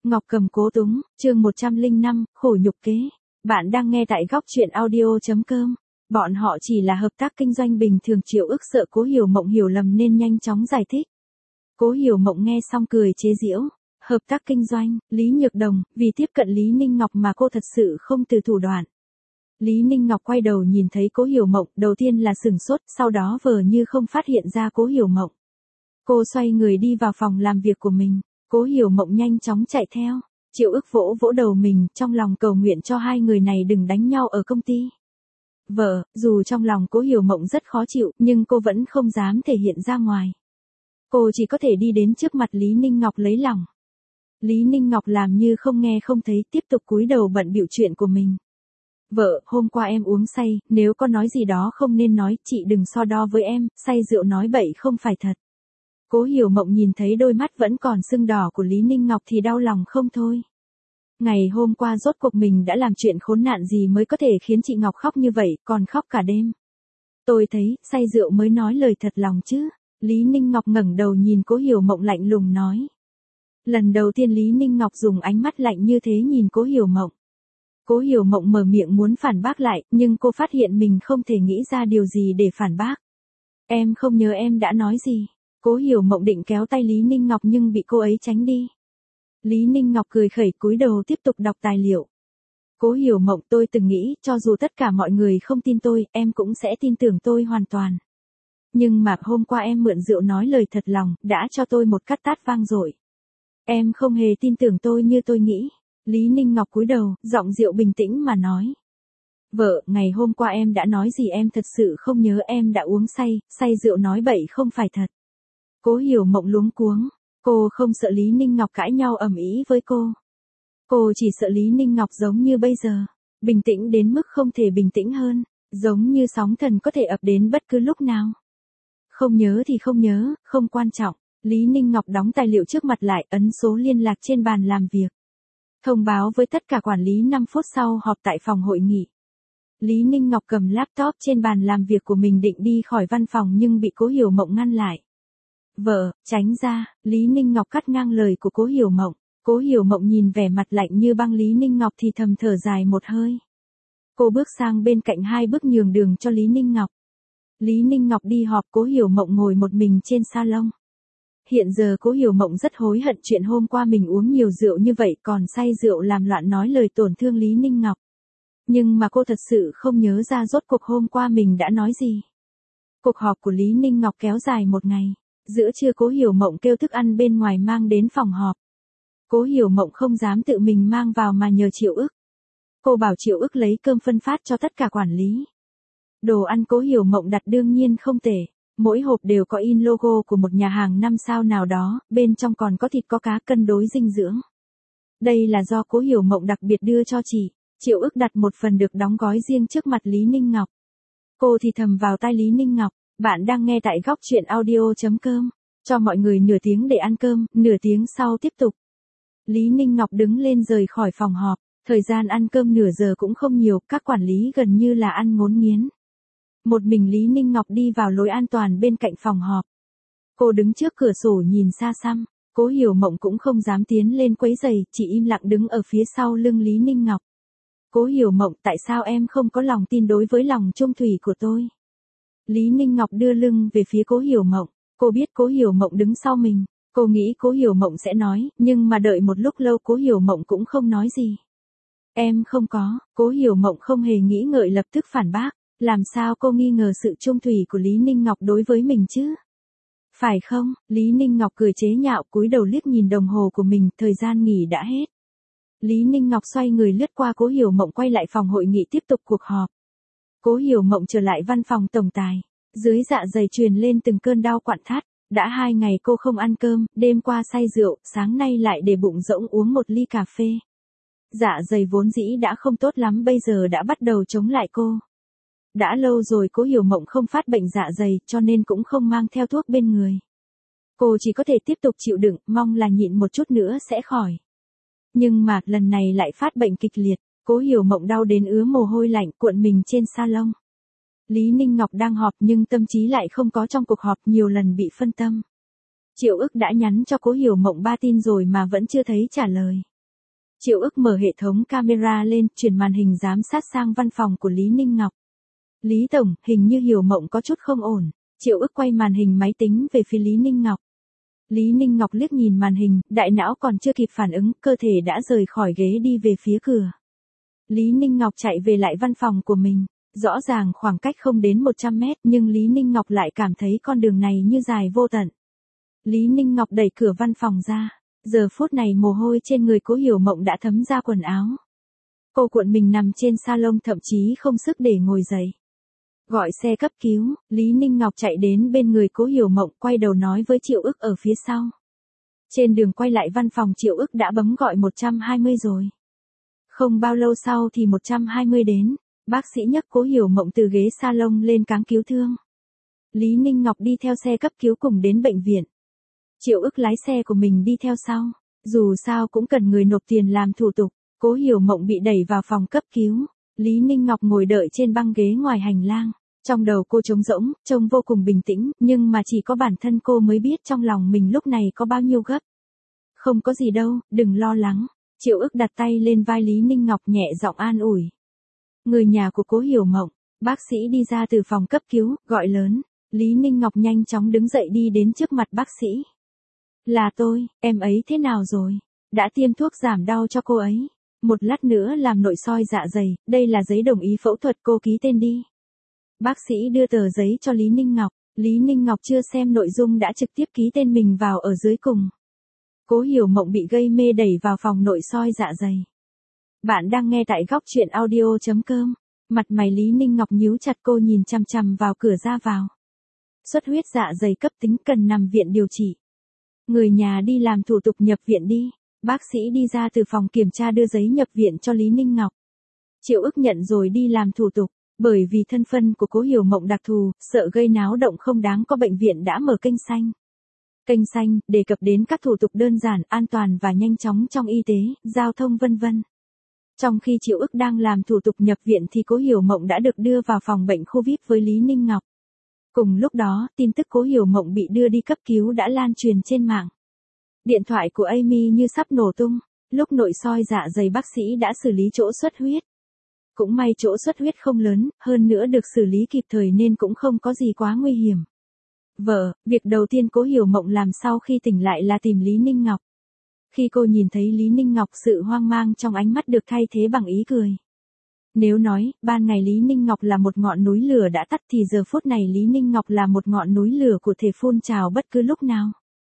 Ngọc Cầm Cố Túng, chương 105, khổ nhục kế. Bạn đang nghe tại góc truyện audio.com. Bọn họ chỉ là hợp tác kinh doanh bình thường. Triệu Ức sợ Cố Hiểu Mộng hiểu lầm nên nhanh chóng giải thích. Cố Hiểu Mộng nghe xong cười chế giễu. Hợp tác kinh doanh, Lý Nhược Đồng, vì tiếp cận Lý Ninh Ngọc mà cô thật sự không từ thủ đoạn. Lý Ninh Ngọc quay đầu nhìn thấy Cố Hiểu Mộng, đầu tiên là sửng sốt, sau đó vờ như không phát hiện ra Cố Hiểu Mộng. Cô xoay người đi vào phòng làm việc của mình. Cố Hiểu Mộng nhanh chóng chạy theo. Triệu Ức vỗ vỗ đầu mình, trong lòng cầu nguyện cho hai người này đừng đánh nhau ở công ty. Vợ, dù trong lòng Cố Hiểu Mộng rất khó chịu, nhưng cô vẫn không dám thể hiện ra ngoài. Cô chỉ có thể đi đến trước mặt Lý Ninh Ngọc lấy lòng. Lý Ninh Ngọc làm như không nghe không thấy, tiếp tục cúi đầu bận bịu chuyện của mình. Vợ, hôm qua em uống say, nếu có nói gì đó không nên nói, chị đừng so đo với em, say rượu nói bậy không phải thật. Cố Hiểu Mộng nhìn thấy đôi mắt vẫn còn sưng đỏ của Lý Ninh Ngọc thì đau lòng không thôi. Ngày hôm qua rốt cuộc mình đã làm chuyện khốn nạn gì mới có thể khiến chị Ngọc khóc như vậy, còn khóc cả đêm. Tôi thấy, say rượu mới nói lời thật lòng chứ. Lý Ninh Ngọc ngẩng đầu nhìn Cố Hiểu Mộng lạnh lùng nói. Lần đầu tiên Lý Ninh Ngọc dùng ánh mắt lạnh như thế nhìn Cố Hiểu Mộng. Cố Hiểu Mộng mở miệng muốn phản bác lại, nhưng cô phát hiện mình không thể nghĩ ra điều gì để phản bác. Em không nhớ em đã nói gì. Cố Hiểu Mộng định kéo tay Lý Ninh Ngọc nhưng bị cô ấy tránh đi. Lý Ninh Ngọc cười khẩy cúi đầu tiếp tục đọc tài liệu. Cố Hiểu Mộng, tôi từng nghĩ, cho dù tất cả mọi người không tin tôi, em cũng sẽ tin tưởng tôi hoàn toàn. Nhưng mà hôm qua em mượn rượu nói lời thật lòng, đã cho tôi một cắt tát vang dội. Em không hề tin tưởng tôi như tôi nghĩ. Lý Ninh Ngọc cúi đầu, giọng dịu bình tĩnh mà nói. Vợ, ngày hôm qua em đã nói gì em thật sự không nhớ, em đã uống say rượu nói bậy không phải thật. Cố Hiểu Mộng luống cuống. Cô không sợ Lý Ninh Ngọc cãi nhau ầm ĩ với cô. Cô chỉ sợ Lý Ninh Ngọc giống như bây giờ. Bình tĩnh đến mức không thể bình tĩnh hơn. Giống như sóng thần có thể ập đến bất cứ lúc nào. Không nhớ thì không nhớ, không quan trọng. Lý Ninh Ngọc đóng tài liệu trước mặt lại, ấn số liên lạc trên bàn làm việc. Thông báo với tất cả quản lý 5 phút sau họp tại phòng hội nghị. Lý Ninh Ngọc cầm laptop trên bàn làm việc của mình định đi khỏi văn phòng nhưng bị Cố Hiểu Mộng ngăn lại. Vợ, tránh ra, Lý Ninh Ngọc cắt ngang lời của Cố Hiểu Mộng. Cố Hiểu Mộng nhìn vẻ mặt lạnh như băng Lý Ninh Ngọc thì thầm thở dài một hơi. Cô bước sang bên cạnh 2 bước nhường đường cho Lý Ninh Ngọc. Lý Ninh Ngọc đi họp, Cố Hiểu Mộng ngồi một mình trên salon. Hiện giờ Cố Hiểu Mộng rất hối hận chuyện hôm qua mình uống nhiều rượu như vậy còn say rượu làm loạn nói lời tổn thương Lý Ninh Ngọc. Nhưng mà cô thật sự không nhớ ra rốt cuộc hôm qua mình đã nói gì. Cuộc họp của Lý Ninh Ngọc kéo dài một ngày. Giữa trưa Cố Hiểu Mộng kêu thức ăn bên ngoài mang đến phòng họp. Cố Hiểu Mộng không dám tự mình mang vào mà nhờ Triệu Ức. Cô bảo Triệu Ức lấy cơm phân phát cho tất cả quản lý. Đồ ăn Cố Hiểu Mộng đặt đương nhiên không tệ. Mỗi hộp đều có in logo của một nhà hàng 5 sao nào đó, bên trong còn có thịt có cá cân đối dinh dưỡng. Đây là do Cố Hiểu Mộng đặc biệt đưa cho chị. Triệu Ức đặt một phần được đóng gói riêng trước mặt Lý Ninh Ngọc. Cô thì thầm vào tai Lý Ninh Ngọc. Bạn đang nghe tại góc truyện audio.com. Cho mọi người nửa tiếng để ăn cơm, nửa tiếng sau tiếp tục. Lý Ninh Ngọc đứng lên rời khỏi phòng họp. Thời gian ăn cơm nửa giờ cũng không nhiều, các quản lý gần như là ăn ngốn nghiến. Một mình Lý Ninh Ngọc đi vào lối an toàn bên cạnh phòng họp. Cô đứng trước cửa sổ nhìn xa xăm. Cố Hiểu Mộng cũng không dám tiến lên quấy rầy, chỉ im lặng đứng ở phía sau lưng Lý Ninh Ngọc. Cố Hiểu Mộng, tại sao em không có lòng tin đối với lòng trung thủy của tôi? Lý Ninh Ngọc đưa lưng về phía Cố Hiểu Mộng. Cô biết Cố Hiểu Mộng đứng sau mình. Cô nghĩ Cố Hiểu Mộng sẽ nói, nhưng mà đợi một lúc lâu Cố Hiểu Mộng cũng không nói gì. Em không có. Cố Hiểu Mộng không hề nghĩ ngợi lập tức phản bác. Làm sao cô nghi ngờ sự trung thủy của Lý Ninh Ngọc đối với mình chứ? Phải không? Lý Ninh Ngọc cười chế nhạo cúi đầu liếc nhìn đồng hồ của mình, thời gian nghỉ đã hết. Lý Ninh Ngọc xoay người lướt qua Cố Hiểu Mộng quay lại phòng hội nghị tiếp tục cuộc họp. Cố Hiểu Mộng trở lại văn phòng tổng tài. Dưới dạ dày truyền lên từng cơn đau quặn thắt. Đã 2 ngày cô không ăn cơm, đêm qua say rượu, sáng nay lại để bụng rỗng uống một ly cà phê. Dạ dày vốn dĩ đã không tốt lắm bây giờ đã bắt đầu chống lại cô. Đã lâu rồi Cố Hiểu Mộng không phát bệnh dạ dày cho nên cũng không mang theo thuốc bên người. Cô chỉ có thể tiếp tục chịu đựng, mong là nhịn một chút nữa sẽ khỏi. Nhưng mà lần này lại phát bệnh kịch liệt. Cố Hiểu Mộng đau đến ứa mồ hôi lạnh cuộn mình trên salon. Lý Ninh Ngọc đang họp nhưng tâm trí lại không có trong cuộc họp, nhiều lần bị phân tâm. Triệu Ức đã nhắn cho Cố Hiểu Mộng 3 tin rồi mà vẫn chưa thấy trả lời. Triệu Ức mở hệ thống camera lên, chuyển màn hình giám sát sang văn phòng của Lý Ninh Ngọc. Lý Tổng, hình như Hiểu Mộng có chút không ổn. Triệu Ức quay màn hình máy tính về phía Lý Ninh Ngọc. Lý Ninh Ngọc liếc nhìn màn hình, đại não còn chưa kịp phản ứng, cơ thể đã rời khỏi ghế đi về phía cửa. Lý Ninh Ngọc chạy về lại văn phòng của mình. Rõ ràng khoảng cách không đến 100 mét, nhưng Lý Ninh Ngọc lại cảm thấy con đường này như dài vô tận. Lý Ninh Ngọc đẩy cửa văn phòng ra. Giờ phút này mồ hôi trên người Cố Hiểu Mộng đã thấm ra quần áo. Cô cuộn mình nằm trên salon, thậm chí không sức để ngồi dậy. Gọi xe cấp cứu, Lý Ninh Ngọc chạy đến bên người Cố Hiểu Mộng, quay đầu nói với Triệu Ức ở phía sau. Trên đường quay lại văn phòng, Triệu Ức đã bấm gọi 120 rồi. Không bao lâu sau thì 120 đến, bác sĩ nhấc Cố Hiểu Mộng từ ghế salon lên cáng cứu thương. Lý Ninh Ngọc đi theo xe cấp cứu cùng đến bệnh viện. Triệu Ức lái xe của mình đi theo sau, dù sao cũng cần người nộp tiền làm thủ tục. Cố Hiểu Mộng bị đẩy vào phòng cấp cứu. Lý Ninh Ngọc ngồi đợi trên băng ghế ngoài hành lang. Trong đầu cô trống rỗng, trông vô cùng bình tĩnh, nhưng mà chỉ có bản thân cô mới biết trong lòng mình lúc này có bao nhiêu gấp. Không có gì đâu, đừng lo lắng. Triệu Ức đặt tay lên vai Lý Ninh Ngọc, nhẹ giọng an ủi. Người nhà của Cố Hiểu Mộng, bác sĩ đi ra từ phòng cấp cứu, gọi lớn. Lý Ninh Ngọc nhanh chóng đứng dậy đi đến trước mặt bác sĩ. Là tôi, em ấy thế nào rồi? Đã tiêm thuốc giảm đau cho cô ấy. Một lát nữa làm nội soi dạ dày, đây là giấy đồng ý phẫu thuật, cô ký tên đi. Bác sĩ đưa tờ giấy cho Lý Ninh Ngọc. Lý Ninh Ngọc chưa xem nội dung đã trực tiếp ký tên mình vào ở dưới cùng. Cố Hiểu Mộng bị gây mê đẩy vào phòng nội soi dạ dày. Bạn đang nghe tại góc truyện audio.com. Mặt mày Lý Ninh Ngọc nhíu chặt, cô nhìn chằm chằm vào cửa ra vào. Xuất huyết dạ dày cấp tính, cần nằm viện điều trị. Người nhà đi làm thủ tục nhập viện đi. Bác sĩ đi ra từ phòng kiểm tra đưa giấy nhập viện cho Lý Ninh Ngọc. Triệu Ức nhận rồi đi làm thủ tục. Bởi vì thân phân của Cố Hiểu Mộng đặc thù, sợ gây náo động không đáng có, bệnh viện đã mở kênh xanh. Kênh xanh đề cập đến các thủ tục đơn giản, an toàn và nhanh chóng trong y tế, giao thông vân vân. Trong khi Triệu Ức đang làm thủ tục nhập viện thì Cố Hiểu Mộng đã được đưa vào phòng bệnh khu VIP với Lý Ninh Ngọc. Cùng lúc đó, tin tức Cố Hiểu Mộng bị đưa đi cấp cứu đã lan truyền trên mạng. Điện thoại của Amy như sắp nổ tung. Lúc nội soi dạ dày, bác sĩ đã xử lý chỗ xuất huyết. Cũng may chỗ xuất huyết không lớn, hơn nữa được xử lý kịp thời nên cũng không có gì quá nguy hiểm. Việc đầu tiên Cố Hiểu Mộng làm sau khi tỉnh lại là tìm Lý Ninh Ngọc. Khi cô nhìn thấy Lý Ninh Ngọc, sự hoang mang trong ánh mắt được thay thế bằng ý cười. Nếu nói, ban ngày Lý Ninh Ngọc là một ngọn núi lửa đã tắt thì giờ phút này Lý Ninh Ngọc là một ngọn núi lửa của thể phun trào bất cứ lúc nào.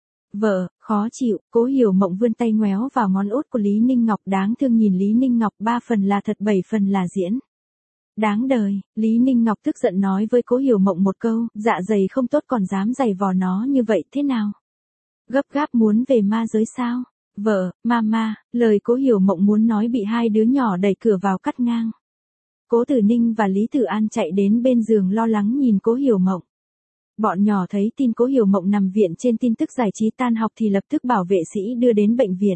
Khó chịu, Cố Hiểu Mộng vươn tay ngoéo vào ngón út của Lý Ninh Ngọc, đáng thương nhìn Lý Ninh Ngọc, 3 phần là thật 7 phần là diễn. Đáng đời, Lý Ninh Ngọc tức giận nói với Cố Hiểu Mộng một câu, dạ dày không tốt còn dám giày vò nó như vậy thế nào? Gấp gáp muốn về ma giới sao? Mama, lời Cố Hiểu Mộng muốn nói bị hai đứa nhỏ đẩy cửa vào cắt ngang. Cố Tử Ninh và Lý Tử An chạy đến bên giường lo lắng nhìn Cố Hiểu Mộng. Bọn nhỏ thấy tin Cố Hiểu Mộng nằm viện trên tin tức giải trí tan học thì lập tức bảo vệ sĩ đưa đến bệnh viện.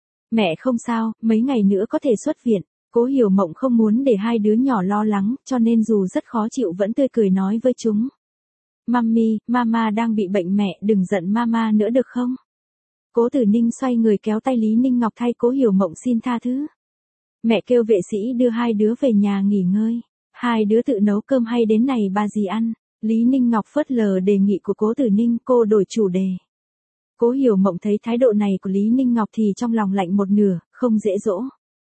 Mẹ không sao, mấy ngày nữa có thể xuất viện. Cố Hiểu Mộng không muốn để hai đứa nhỏ lo lắng, cho nên dù rất khó chịu vẫn tươi cười nói với chúng. Mami, Mama đang bị bệnh, mẹ đừng giận Mama nữa được không? Cố Tử Ninh xoay người kéo tay Lý Ninh Ngọc thay Cố Hiểu Mộng xin tha thứ. Mẹ kêu vệ sĩ đưa hai đứa về nhà nghỉ ngơi. Hai đứa tự nấu cơm hay đến này bà gì ăn? Lý Ninh Ngọc phớt lờ đề nghị của Cố Tử Ninh, cô đổi chủ đề. Cố Hiểu Mộng thấy thái độ này của Lý Ninh Ngọc thì trong lòng lạnh một nửa, không dễ dỗ.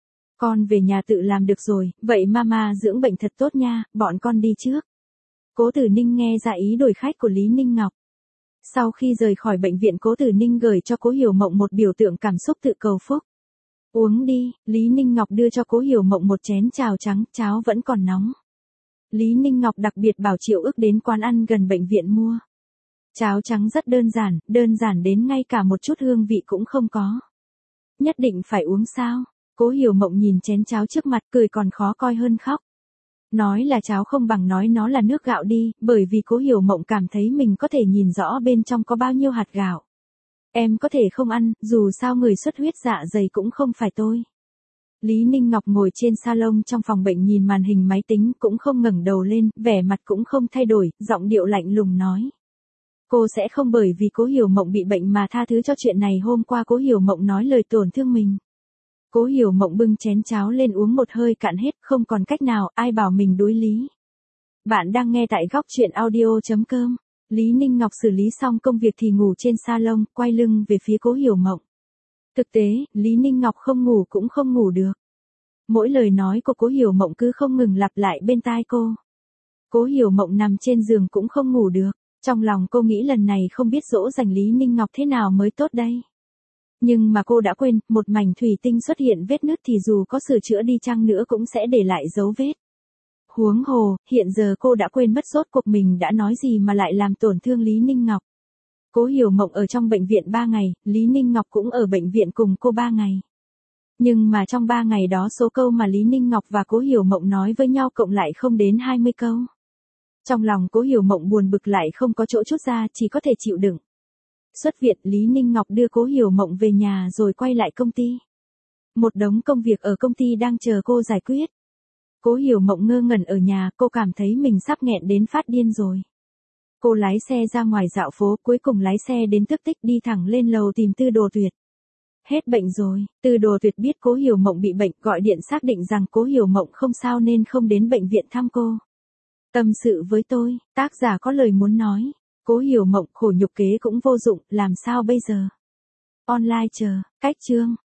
Con về nhà tự làm được rồi, vậy Mama dưỡng bệnh thật tốt nha, bọn con đi trước. Cố Tử Ninh nghe ra ý đổi khách của Lý Ninh Ngọc. Sau khi rời khỏi bệnh viện, Cố Tử Ninh gửi cho Cố Hiểu Mộng một biểu tượng cảm xúc tự cầu phúc. Uống đi, Lý Ninh Ngọc đưa cho Cố Hiểu Mộng một chén cháo trắng, cháo vẫn còn nóng. Lý Ninh Ngọc đặc biệt bảo Triệu Ức đến quán ăn gần bệnh viện mua. Cháo trắng rất đơn giản đến ngay cả một chút hương vị cũng không có. Nhất định phải uống sao? Cố Hiểu Mộng nhìn chén cháo trước mặt, cười còn khó coi hơn khóc. Nói là cháo không bằng nói nó là nước gạo đi, bởi vì Cố Hiểu Mộng cảm thấy mình có thể nhìn rõ bên trong có bao nhiêu hạt gạo. Em có thể không ăn, dù sao người xuất huyết dạ dày cũng không phải tôi. Lý Ninh Ngọc ngồi trên salon trong phòng bệnh nhìn màn hình máy tính, cũng không ngẩng đầu lên, vẻ mặt cũng không thay đổi, giọng điệu lạnh lùng nói. Cô sẽ không bởi vì Cố Hiểu Mộng bị bệnh mà tha thứ cho chuyện này. Hôm qua Cố Hiểu Mộng nói lời tổn thương mình. Cố Hiểu Mộng bưng chén cháo lên uống một hơi cạn hết, không còn cách nào, ai bảo mình đối lý. Bạn đang nghe tại góc chuyện audio.com. Lý Ninh Ngọc xử lý xong công việc thì ngủ trên salon, quay lưng về phía Cố Hiểu Mộng. Thực tế, Lý Ninh Ngọc không ngủ cũng không ngủ được. Mỗi lời nói của Cố Hiểu Mộng cứ không ngừng lặp lại bên tai cô. Cố Hiểu Mộng nằm trên giường cũng không ngủ được. Trong lòng cô nghĩ lần này không biết dỗ dành Lý Ninh Ngọc thế nào mới tốt đây. Nhưng mà cô đã quên, một mảnh thủy tinh xuất hiện vết nứt thì dù có sửa chữa đi chăng nữa cũng sẽ để lại dấu vết. Huống hồ, hiện giờ cô đã quên mất rốt cuộc mình đã nói gì mà lại làm tổn thương Lý Ninh Ngọc. Cố Hiểu Mộng ở trong bệnh viện 3 ngày, Lý Ninh Ngọc cũng ở bệnh viện cùng cô 3 ngày. Nhưng mà trong 3 ngày đó số câu mà Lý Ninh Ngọc và Cố Hiểu Mộng nói với nhau cộng lại không đến 20 câu. Trong lòng Cố Hiểu Mộng buồn bực lại không có chỗ trút ra, chỉ có thể chịu đựng. Xuất viện, Lý Ninh Ngọc đưa Cố Hiểu Mộng về nhà rồi quay lại công ty. Một đống công việc ở công ty đang chờ cô giải quyết. Cố Hiểu Mộng ngơ ngẩn ở nhà, cô cảm thấy mình sắp nghẹn đến phát điên rồi. Cô lái xe ra ngoài dạo phố, cuối cùng lái xe đến Tức Tích đi thẳng lên lầu tìm Tư Đồ Tuyệt. Hết bệnh rồi, Tư Đồ Tuyệt biết Cố Hiểu Mộng bị bệnh, gọi điện xác định rằng Cố Hiểu Mộng không sao nên không đến bệnh viện thăm cô. Tâm sự với tôi, tác giả có lời muốn nói. Cố Hiểu Mộng khổ nhục kế cũng vô dụng, làm sao bây giờ? Online chờ, cách chương.